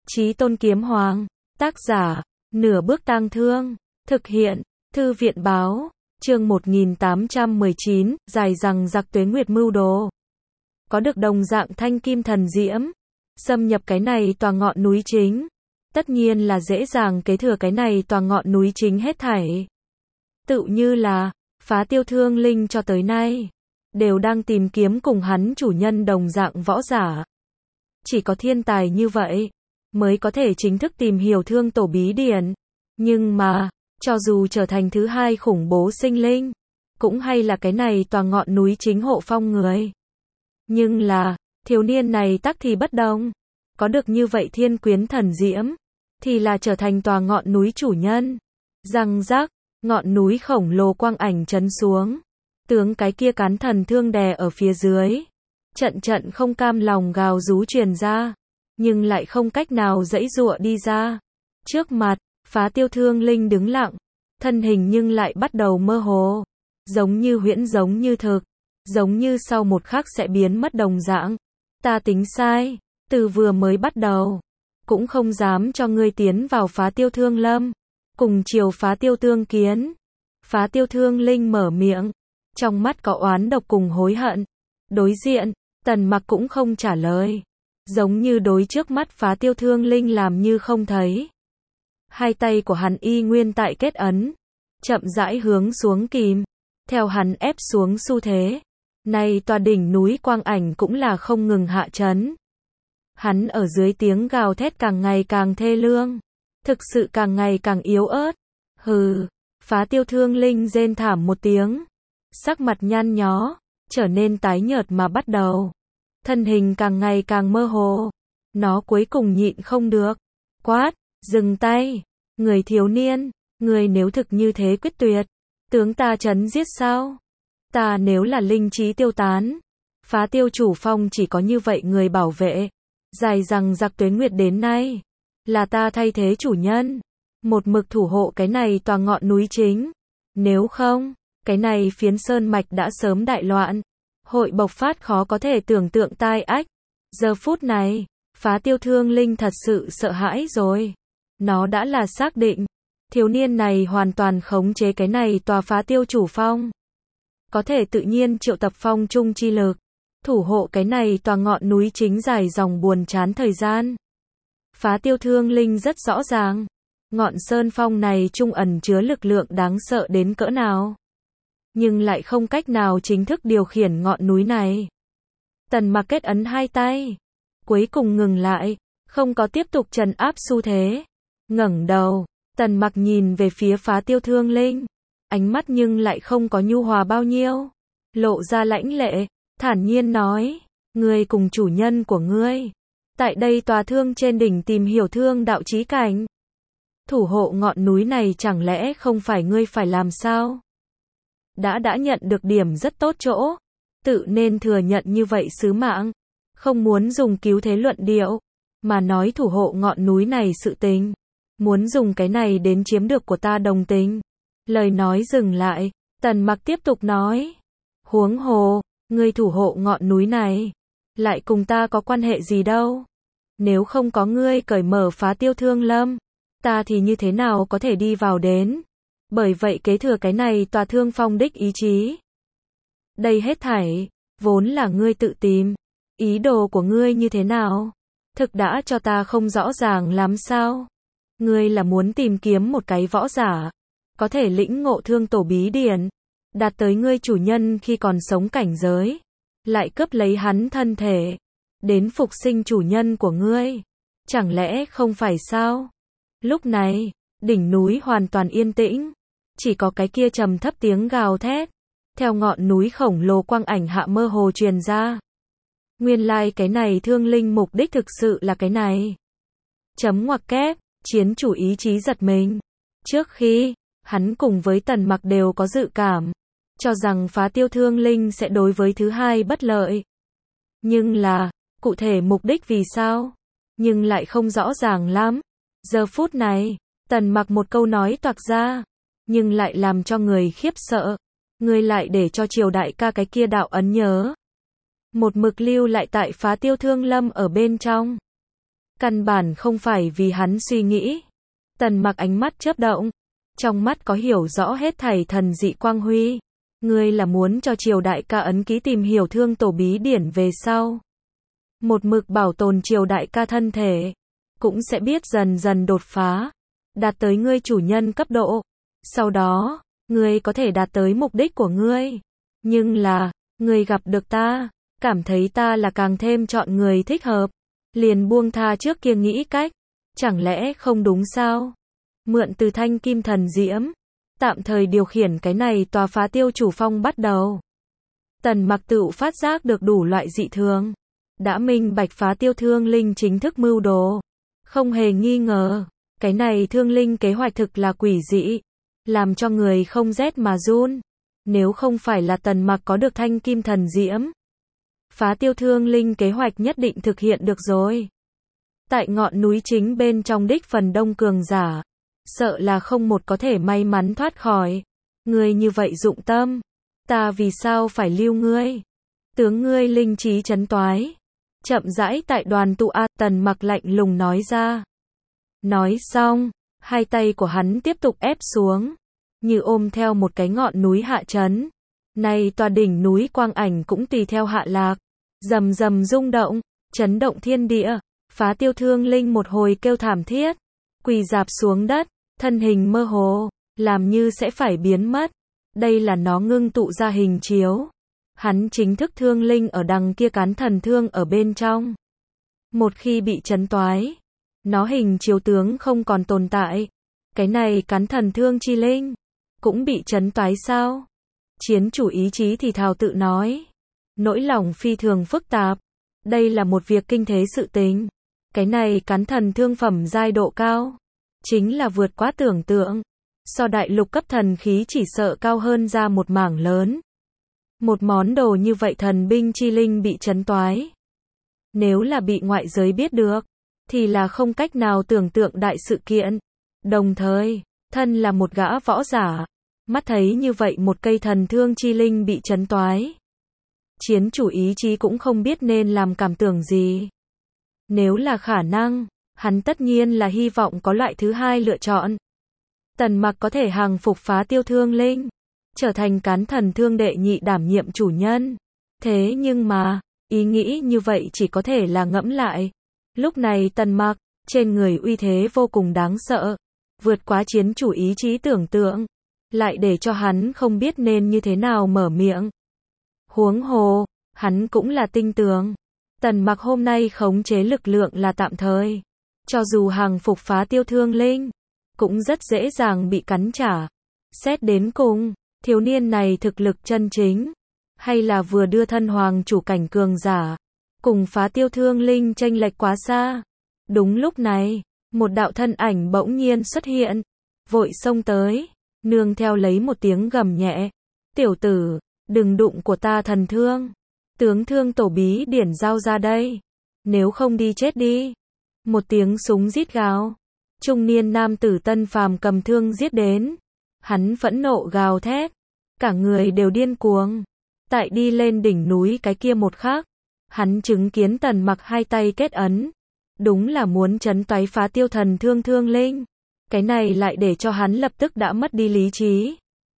Chí Tôn Kiếm Hoàng. Tác giả, Nửa Bước Tang Thương. Thực hiện, Thư viện Báo. Chương 1819, dài dằng dặc tuế nguyệt mưu đồ. Có được đồng dạng thanh kim thần diễm, xâm nhập cái này tòa ngọn núi chính. Tất nhiên là dễ dàng kế thừa cái này tòa ngọn núi chính hết thảy. Tự như là, Phá Tiêu Thương Linh cho tới nay, đều đang tìm kiếm cùng hắn chủ nhân đồng dạng võ giả. Chỉ có thiên tài như vậy, mới có thể chính thức tìm hiểu thương tổ bí điển. Nhưng mà, cho dù trở thành thứ hai khủng bố sinh linh, cũng hay là cái này tòa ngọn núi chính hộ phong người. Nhưng là, thiếu niên này tắc thì bất đồng. Có được như vậy thiên quyến thần diễm, thì là trở thành tòa ngọn núi chủ nhân. Răng rắc, ngọn núi khổng lồ quang ảnh chấn xuống. Tướng cái kia cán thần thương đè ở phía dưới. Trận trận không cam lòng gào rú truyền ra, nhưng lại không cách nào giãy giụa đi ra. Trước mặt, Phá Tiêu Thương Linh đứng lặng, thân hình nhưng lại bắt đầu mơ hồ, giống như huyễn giống như thực, giống như sau một khắc sẽ biến mất đồng dạng. Ta tính sai, từ vừa mới bắt đầu, cũng không dám cho ngươi tiến vào Phá Tiêu Thương Lâm, cùng chiều Phá Tiêu Tương Kiến. Phá Tiêu Thương Linh mở miệng, trong mắt có oán độc cùng hối hận. Đối diện, Tần Mặc cũng không trả lời, giống như đối trước mắt Phá Tiêu Thương Linh làm như không thấy. Hai tay của hắn y nguyên tại kết ấn, chậm rãi hướng xuống kìm, theo hắn ép xuống xu thế. Này tòa đỉnh núi quang ảnh cũng là không ngừng hạ chấn. Hắn ở dưới tiếng gào thét càng ngày càng thê lương, thực sự càng ngày càng yếu ớt. Hừ, Phá Tiêu Thương Linh rên thảm một tiếng, sắc mặt nhăn nhó, trở nên tái nhợt mà bắt đầu. Thân hình càng ngày càng mơ hồ. Nó cuối cùng nhịn không được, quát, dừng tay. Người thiếu niên, người nếu thực như thế quyết tuyệt, tướng ta chấn giết sao? Ta nếu là linh trí tiêu tán, Phá Tiêu chủ phong chỉ có như vậy người bảo vệ. Dài dằng dặc tuế nguyệt đến nay, là ta thay thế chủ nhân, một mực thủ hộ cái này tòa ngọn núi chính. Nếu không, cái này phiến sơn mạch đã sớm đại loạn, hội bộc phát khó có thể tưởng tượng tai ách. Giờ phút này, Phá Tiêu Thương Linh thật sự sợ hãi rồi. Nó đã là xác định, thiếu niên này hoàn toàn khống chế cái này tòa Phá Tiêu chủ phong. Có thể tự nhiên triệu tập phong trung chi lực, thủ hộ cái này tòa ngọn núi chính dài dòng buồn chán thời gian. Phá Tiêu Thương Linh rất rõ ràng, ngọn sơn phong này trung ẩn chứa lực lượng đáng sợ đến cỡ nào, nhưng lại không cách nào chính thức điều khiển ngọn núi này. Tần Mặc kết ấn hai tay, cuối cùng ngừng lại, không có tiếp tục trấn áp xu thế. Ngẩng đầu, Tần Mặc nhìn về phía Phá Tiêu Thương Linh, ánh mắt nhưng lại không có nhu hòa bao nhiêu, lộ ra lãnh lệ, thản nhiên nói, ngươi cùng chủ nhân của ngươi, tại đây tòa thương trên đỉnh tìm hiểu thương đạo chí cảnh. Thủ hộ ngọn núi này chẳng lẽ không phải ngươi phải làm sao? Đã nhận được điểm rất tốt chỗ, tự nên thừa nhận như vậy sứ mạng, không muốn dùng cứu thế luận điệu, mà nói thủ hộ ngọn núi này sự tình, muốn dùng cái này đến chiếm được của ta đồng tình. Lời nói dừng lại, Tần Mặc tiếp tục nói, huống hồ, ngươi thủ hộ ngọn núi này, lại cùng ta có quan hệ gì đâu? Nếu không có ngươi cởi mở Phá Tiêu Thương Lâm, ta thì như thế nào có thể đi vào đến? Bởi vậy kế thừa cái này tòa thương phong đích ý chí. Đây hết thảy, vốn là ngươi tự tìm. Ý đồ của ngươi như thế nào? Thực đã cho ta không rõ ràng lắm sao? Ngươi là muốn tìm kiếm một cái võ giả, có thể lĩnh ngộ thương tổ bí điển, đạt tới ngươi chủ nhân khi còn sống cảnh giới, lại cướp lấy hắn thân thể, đến phục sinh chủ nhân của ngươi. Chẳng lẽ không phải sao? Lúc này, đỉnh núi hoàn toàn yên tĩnh, chỉ có cái kia trầm thấp tiếng gào thét, theo ngọn núi khổng lồ quang ảnh hạ mơ hồ truyền ra. Nguyên lai cái này Thương Linh mục đích thực sự là cái này. Chấm ngoặc kép, chiến chủ ý chí giật mình. Trước khi, hắn cùng với Tần Mặc đều có dự cảm, cho rằng Phá Tiêu Thương Linh sẽ đối với thứ hai bất lợi. Nhưng là, cụ thể mục đích vì sao? Nhưng lại không rõ ràng lắm. Giờ phút này, Tần Mặc một câu nói toạc ra, nhưng lại làm cho người khiếp sợ. Ngươi lại để cho Triều đại ca cái kia đạo ấn nhớ, một mực lưu lại tại Phá Tiêu Thương Lâm ở bên trong. Căn bản không phải vì hắn suy nghĩ. Tần Mặc ánh mắt chớp động, trong mắt có hiểu rõ hết thảy thần dị quang huy. Ngươi là muốn cho Triều đại ca ấn ký tìm hiểu Thương Tổ bí điển về sau. Một mực bảo tồn Triều đại ca thân thể, cũng sẽ biết dần dần đột phá, đạt tới ngươi chủ nhân cấp độ. Sau đó, ngươi có thể đạt tới mục đích của ngươi. Nhưng là, ngươi gặp được ta, cảm thấy ta là càng thêm chọn người thích hợp, liền buông tha trước kia nghĩ cách. Chẳng lẽ không đúng sao? Mượn từ thanh kim thần diễm, tạm thời điều khiển cái này tòa Phá Tiêu chủ phong bắt đầu. Tần Mặc tự phát giác được đủ loại dị thường, đã minh bạch Phá Tiêu thương linh chính thức mưu đồ. Không hề nghi ngờ, cái này thương linh kế hoạch thực là quỷ dị, làm cho người không rét mà run. Nếu không phải là Tần Mặc có được thanh kim thần diễm, Phá Tiêu thương linh kế hoạch nhất định thực hiện được rồi. Tại ngọn núi chính bên trong đích phần đông cường giả, sợ là không một có thể may mắn thoát khỏi. Ngươi như vậy dụng tâm, ta vì sao phải lưu ngươi? Tướng ngươi linh trí chấn toái. Chậm rãi tại đoàn tụ A, Tần Mặc lạnh lùng nói ra. Nói xong, hai tay của hắn tiếp tục ép xuống, như ôm theo một cái ngọn núi hạ chấn. Này tòa đỉnh núi quang ảnh cũng tùy theo hạ lạc, rầm rầm rung động, chấn động thiên địa. Phá Tiêu thương linh một hồi kêu thảm thiết, quỳ rạp xuống đất, thân hình mơ hồ, làm như sẽ phải biến mất. Đây là nó ngưng tụ ra hình chiếu. Hắn chính thức thương linh ở đằng kia cán thần thương ở bên trong. Một khi bị chấn toái, nó hình chiếu tướng không còn tồn tại. Cái này cán thần thương chi linh, cũng bị chấn toái sao? Chiến chủ ý chí thì thào tự nói. Nỗi lòng phi thường phức tạp. Đây là một việc kinh thế sự tình. Cái này cán thần thương phẩm giai độ cao, chính là vượt quá tưởng tượng. So đại lục cấp thần khí chỉ sợ cao hơn ra một mảng lớn. Một món đồ như vậy thần binh chi linh bị chấn toái, nếu là bị ngoại giới biết được, thì là không cách nào tưởng tượng đại sự kiện. Đồng thời, thân là một gã võ giả, mắt thấy như vậy một cây thần thương chi linh bị chấn toái, chiến chủ ý chí cũng không biết nên làm cảm tưởng gì. Nếu là khả năng, hắn tất nhiên là hy vọng có loại thứ hai lựa chọn. Tần Mặc có thể hàng phục Phá Tiêu thương linh, trở thành cán thần thương đệ nhị đảm nhiệm chủ nhân. Thế nhưng mà, ý nghĩ như vậy chỉ có thể là ngẫm lại. Lúc này Tần Mặc, trên người uy thế vô cùng đáng sợ, vượt quá chiến chủ ý chí tưởng tượng, lại để cho hắn không biết nên như thế nào mở miệng. Huống hồ, hắn cũng là tinh tường. Tần Mặc hôm nay khống chế lực lượng là tạm thời. Cho dù hàng phục Phá Tiêu thương linh, cũng rất dễ dàng bị cắn trả. Xét đến cùng, thiếu niên này thực lực chân chính, hay là vừa đưa thân hoàng chủ cảnh cường giả, cùng Phá Tiêu thương linh chênh lệch quá xa. Đúng lúc này, một đạo thân ảnh bỗng nhiên xuất hiện, vội xông tới, nương theo lấy một tiếng gầm nhẹ. Tiểu tử, đừng đụng của ta thần thương. Tướng Thương Tổ bí điển giao ra đây. Nếu không đi chết đi. Một tiếng súng rít gào. Trung niên nam tử Tân Phàm cầm thương giết đến. Hắn phẫn nộ gào thét. Cả người đều điên cuồng. Tại đi lên đỉnh núi cái kia một khắc, hắn chứng kiến Tần Mặc hai tay kết ấn. Đúng là muốn chấn toái Phá Tiêu thần thương thương linh. Cái này lại để cho hắn lập tức đã mất đi lý trí.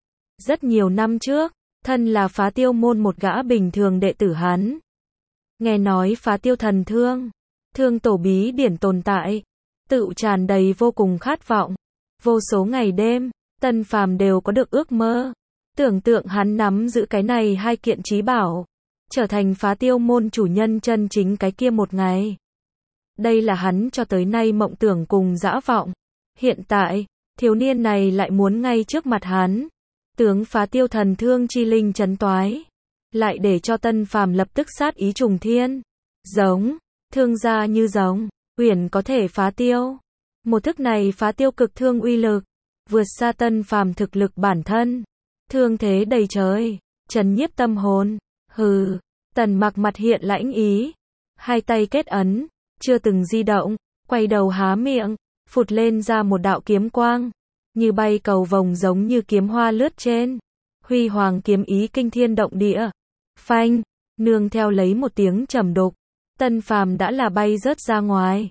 Rất nhiều năm trước, thân là Phá Tiêu môn một gã bình thường đệ tử hắn, nghe nói Phá Tiêu thần thương, Thương Tổ bí điển tồn tại, tự tràn đầy vô cùng khát vọng. Vô số ngày đêm, Tân Phàm đều có được ước mơ, tưởng tượng hắn nắm giữ cái này hai kiện chí bảo, trở thành Phá Tiêu môn chủ nhân chân chính cái kia một ngày. Đây là hắn cho tới nay mộng tưởng cùng dã vọng. Hiện tại, thiếu niên này lại muốn ngay trước mặt hắn, tướng Phá Tiêu thần thương chi linh chấn toái, lại để cho Tân Phàm lập tức sát ý trùng thiên. Giống, thương gia như giống, uyển có thể phá tiêu. Một thức này Phá Tiêu cực thương uy lực, vượt xa Tân Phàm thực lực bản thân. Thương thế đầy trời, chấn nhiếp tâm hồn. Hừ, Tần Mặc mặt hiện lãnh ý, hai tay kết ấn, chưa từng di động, quay đầu há miệng, phụt lên ra một đạo kiếm quang, như bay cầu vồng giống như kiếm hoa lướt trên. Huy hoàng kiếm ý kinh thiên động địa. Phanh, nương theo lấy một tiếng trầm đục, Tân Phàm đã là bay rớt ra ngoài.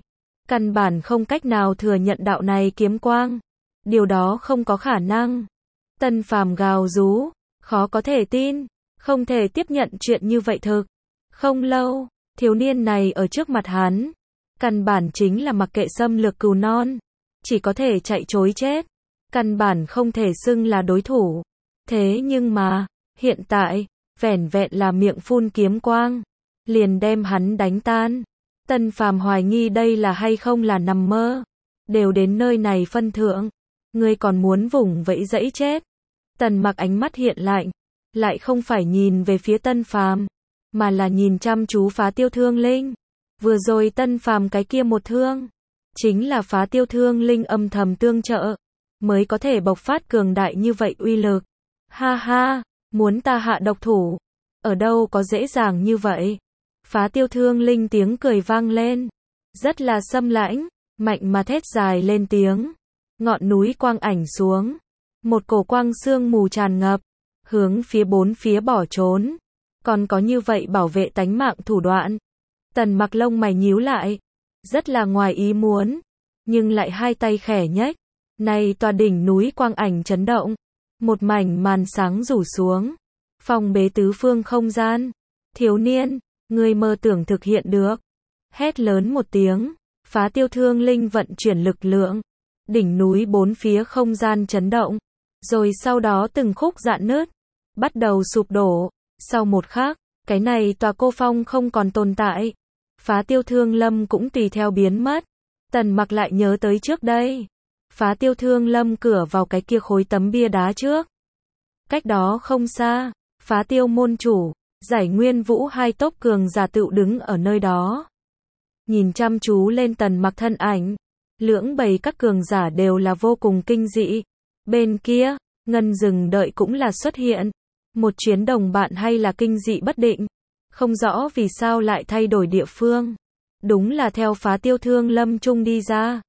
căn bản không cách nào thừa nhận đạo này kiếm quang. Điều đó không có khả năng. Tân Phàm gào rú, khó có thể tin, không thể tiếp nhận chuyện như vậy thực. Không lâu, thiếu niên này ở trước mặt hắn, căn bản chính là mặc kệ xâm lược cừu non, chỉ có thể chạy trối chết, căn bản không thể xưng là đối thủ. Thế nhưng mà, hiện tại, vẻn vẹn là miệng phun kiếm quang, liền đem hắn đánh tan. Tân Phàm hoài nghi đây là hay không là nằm mơ. Đều đến nơi này phân thượng, ngươi còn muốn vùng vẫy dẫy chết. Tần Mặc ánh mắt hiện lạnh, lại không phải nhìn về phía Tân Phàm, mà là nhìn chăm chú Phá Tiêu Thương Linh. Vừa rồi Tân Phàm cái kia một thương, chính là Phá Tiêu Thương Linh âm thầm tương trợ, mới có thể bộc phát cường đại như vậy uy lực. Ha ha, muốn ta hạ độc thủ, ở đâu có dễ dàng như vậy. Phá Tiêu Thương Linh tiếng cười vang lên, rất là xâm lãnh, mạnh mà thét dài lên tiếng. Ngọn núi quang ảnh xuống, một cổ quang sương mù tràn ngập, hướng phía bốn phía bỏ trốn. Còn có như vậy bảo vệ tánh mạng thủ đoạn. Tần Mặc lông mày nhíu lại, rất là ngoài ý muốn, nhưng lại hai tay khẽ nhếch. Này tòa đỉnh núi quang ảnh chấn động, một mảnh màn sáng rủ xuống, phong bế tứ phương không gian. Thiếu niên, ngươi mơ tưởng thực hiện được. Hét lớn một tiếng, Phá Tiêu Thương Linh vận chuyển lực lượng, đỉnh núi bốn phía không gian chấn động, rồi sau đó từng khúc rạn nứt, bắt đầu sụp đổ. Sau một khắc, cái này tòa cô phong không còn tồn tại. Phá Tiêu Thương Lâm cũng tùy theo biến mất. Tần Mặc lại nhớ tới trước đây, Phá Tiêu Thương Lâm cửa vào cái kia khối tấm bia đá trước. Cách đó không xa, Phá Tiêu môn chủ, Giải Nguyên Vũ hai tốc cường giả tựu đứng ở nơi đó. Nhìn chăm chú lên Tần Mặc thân ảnh, lưỡng bầy các cường giả đều là vô cùng kinh dị. Bên kia, Ngân Dừng Đợi cũng là xuất hiện. Một chuyến đồng bạn hay là kinh dị bất định, không rõ vì sao lại thay đổi địa phương. Đúng là theo Phá Tiêu Thương Lâm chung đi ra.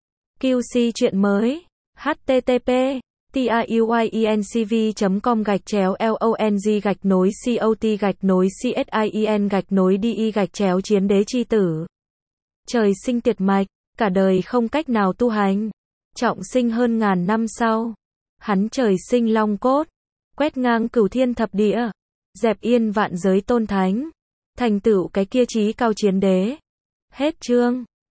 QC chuyện mới. http tiuyinc.com/long-cot-csin-di-chiến đế chi tử. Trời sinh tuyệt mạch, cả đời không cách nào tu hành. Trọng sinh hơn ngàn năm sau, hắn trời sinh long cốt, quét ngang cửu thiên thập địa, dẹp yên vạn giới tôn thánh, thành tựu cái kia chí cao chiến đế. Hết chương.